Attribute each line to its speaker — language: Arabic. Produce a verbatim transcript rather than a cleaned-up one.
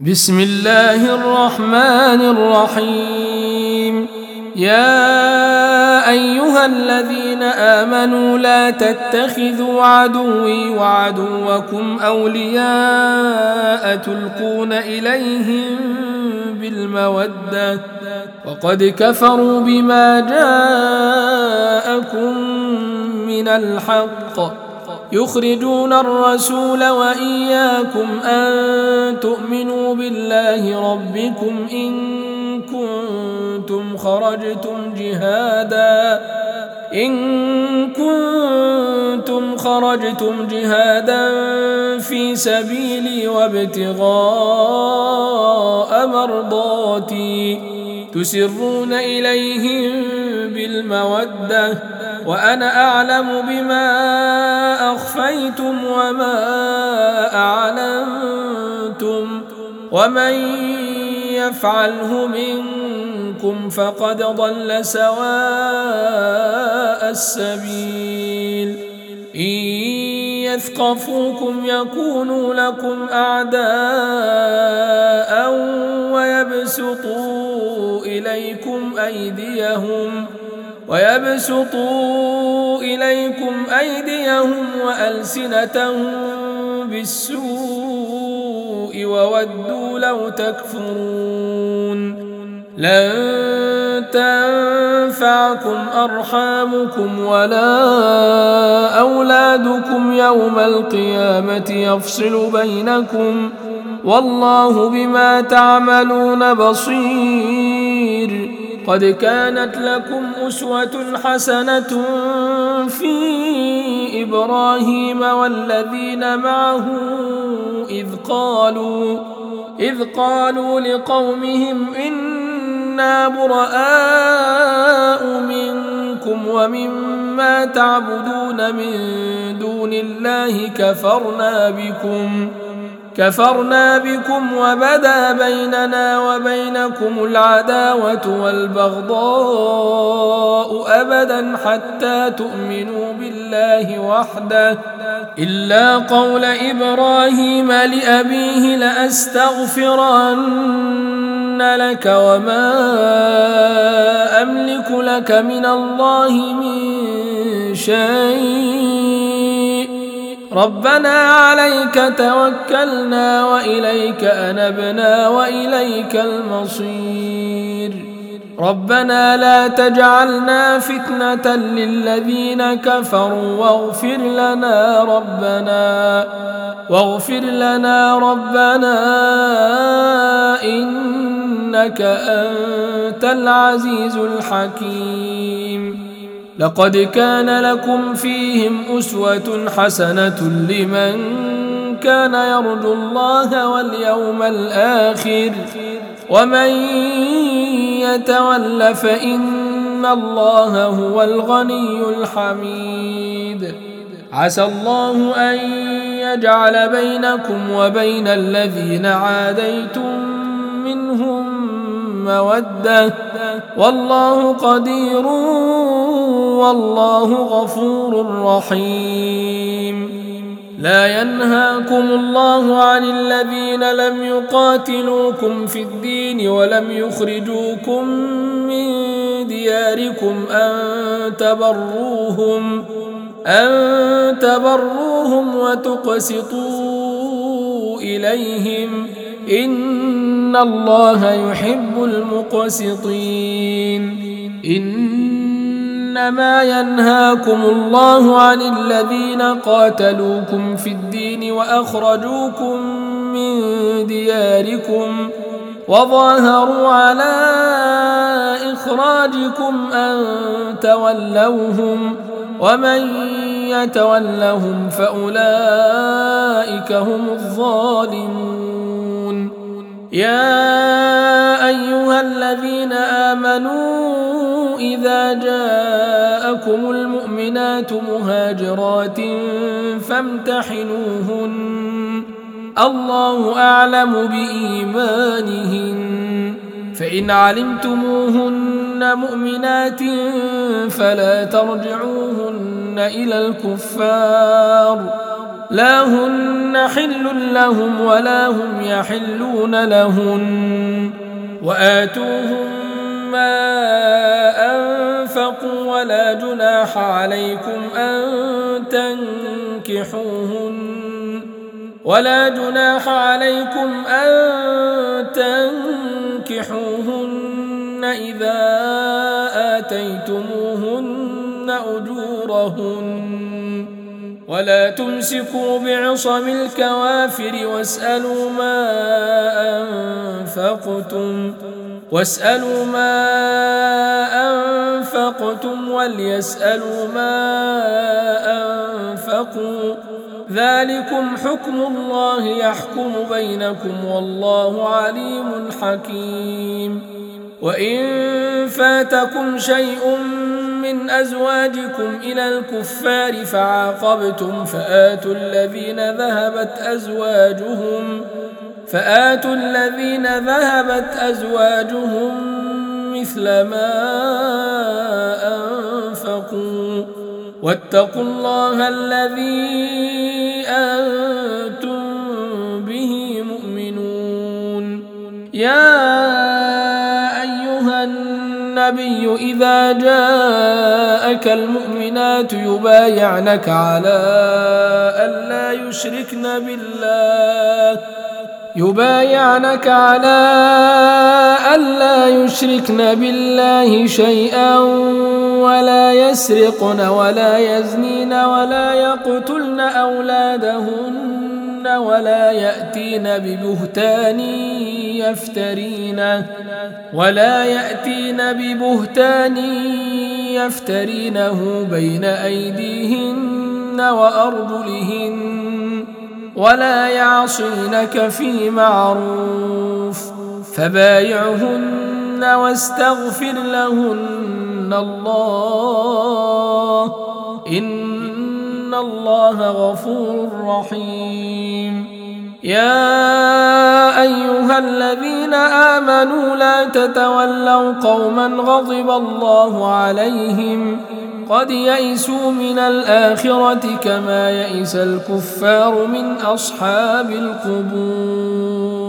Speaker 1: بسم الله الرحمن الرحيم. يا أيها الذين آمنوا لا تتخذوا عدوي وعدوكم أولياء تلقون إليهم بالمودة وقد كفروا بما جاءكم من الحق يخرجون الرسول وإياكم أن تؤمنوا بالله ربكم إن كنتم خرجتم جهادا إن كنتم خرجتم جهادا في سبيلي وابتغاء مرضاتي تسرون إليهم بالمودة وأنا أعلم بما أخفيتم وما أعلنتم ومن يفعله منكم فقد ضل سواء السبيل. إن يثقفوكم يكونوا لكم أعداء ويبسطوا إليكم أيديهم ويبسطوا إليكم أيديهم وألسنتهم بالسوء وودوا لو تكفرون. لن تنفعكم أرحامكم ولا أولادكم يوم القيامة يفصل بينكم والله بما تعملون بصير. قد كانت لكم أسوة حسنة في إبراهيم والذين معه إذ قالوا إذ قالوا لقومهم إنا براء منكم ومما تعبدون من دون الله كفرنا بكم كفرنا بكم وبدا بيننا وبينكم العداوة والبغضاء أبدا حتى تؤمنوا بالله وحده إلا قول إبراهيم لأبيه لأستغفرن لك وما أملك لك من الله من شيء ربنا عليك توكلنا وإليك أنبنا وإليك المصير. ربنا لا تجعلنا فتنة للذين كفروا واغفر لنا ربنا واغفر لنا ربنا إنك أنت العزيز الحكيم. لقد كان لكم فيهم أسوة حسنة لمن كان يرجو الله واليوم الآخر ومن يتول فإن الله هو الغني الحميد. عسى الله أن يجعل بينكم وبين الذين عاديتم منهم مودة والله قدير والله غفور رحيم. لا ينهاكم الله عن الذين لم يقاتلوكم في الدين ولم يخرجوكم من دياركم أن تبروهم أن تبروهم وتقسطوا إليهم إن الله يحب المقسطين. إنما ينهاكم الله عن الذين قاتلوكم في الدين وأخرجوكم من دياركم وظاهروا على إخراجكم أن تولوهم ومن يتولهم فأولئك هم الظالمون. يا أيها الذين آمنوا إذا جاءكم المؤمنات مهاجرات فامتحنوهن الله أعلم بإيمانهن فإن علمتموهن مؤمنات فلا ترجعوهن إلى الكفار لا هن حل لهم ولا هم يحلون لهن وآتوهم ما أنفقوا ولا جناح عليكم أن تنكحوهن ولا جناح عليكم أن تنكحوهن إذا آتيتموهن أجورهن ولا تمسكوا بعصم الكوافر واسألوا ما أنفقتم واسألوا ما أنفقتم وليسألوا ما أنفقوا ذلكم حكم الله يحكم بينكم والله عليم حكيم وإن فاتكم شيء من أزواجكم إلى الكفار فعاقبتم فآتوا الذين ذهبت أزواجهم فآتوا الذين ذهبت أزواجهم مثل ما أنفقوا واتقوا الله الذي أنتم به مؤمنون يا أيها النبي إذا جاءك المؤمنات يبايعنك على ألا يشركن بالله يبايعنك على ألا يشركن بالله شيئا ولا يسرقن ولا يزنين ولا يقتلن أولادهن ولا يأتين ببهتان يفترينه ولا يأتين ببهتان يفترينه بين أيديهن وأرجلهن ولا يعصينك في معروف فبايعهن واستغفر لهن الله إن الله غفور رحيم يا أيها الذين آمنوا لا تتولوا قوما غضب الله عليهم قد يئسوا من الآخرة كما يئس الكفار من أصحاب القبور